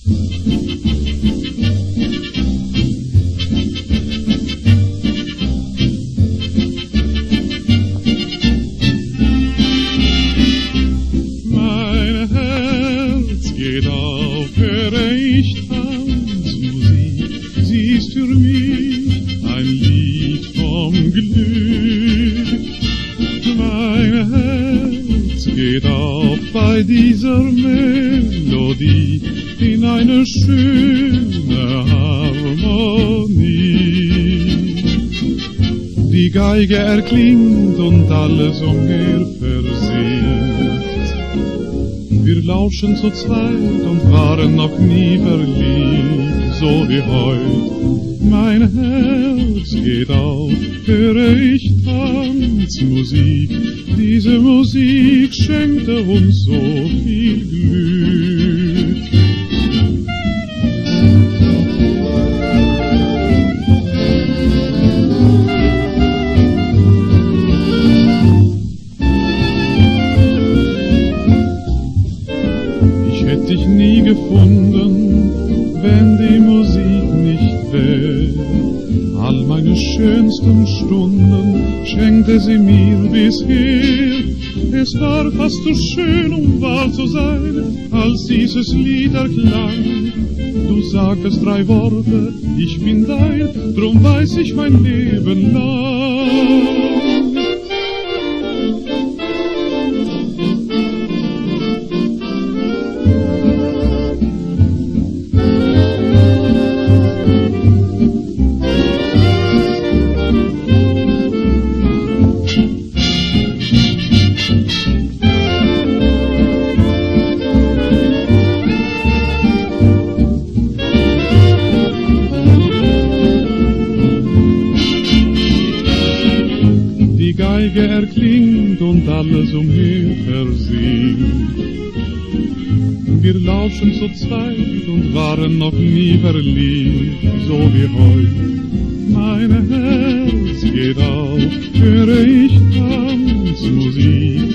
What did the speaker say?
Mein Herz geht auf, höre ich Tanzmusik, sie ist für mich ein Lied vom Glück. Mein Herz geht auf bei dieser Melodie in eine schöne Harmonie. Die Geige erklingt und alles umher versingt. Wir lauschen zu zweit und waren noch nie verliebt, so wie heut. Mein Herz geht auf, höre ich Tanzmusik. Diese Musik schenkte uns so viel Glück. Ich hätte dich nie gefunden, wenn die Musik nicht wäre. All meine schönsten Stunden schenkte sie mir bisher. Es war fast zu schön, um wahr zu sein, als dieses Lied erklang. Du sagtest 3 Worte, ich bin dein, drum weiß ich mein Leben lang. Die Geige erklingt und alles umher versinkt. Wir lauschen zu zweit und waren noch nie verliebt, so wie heut. Mein Herz geht auf, höre ich Tanzmusik.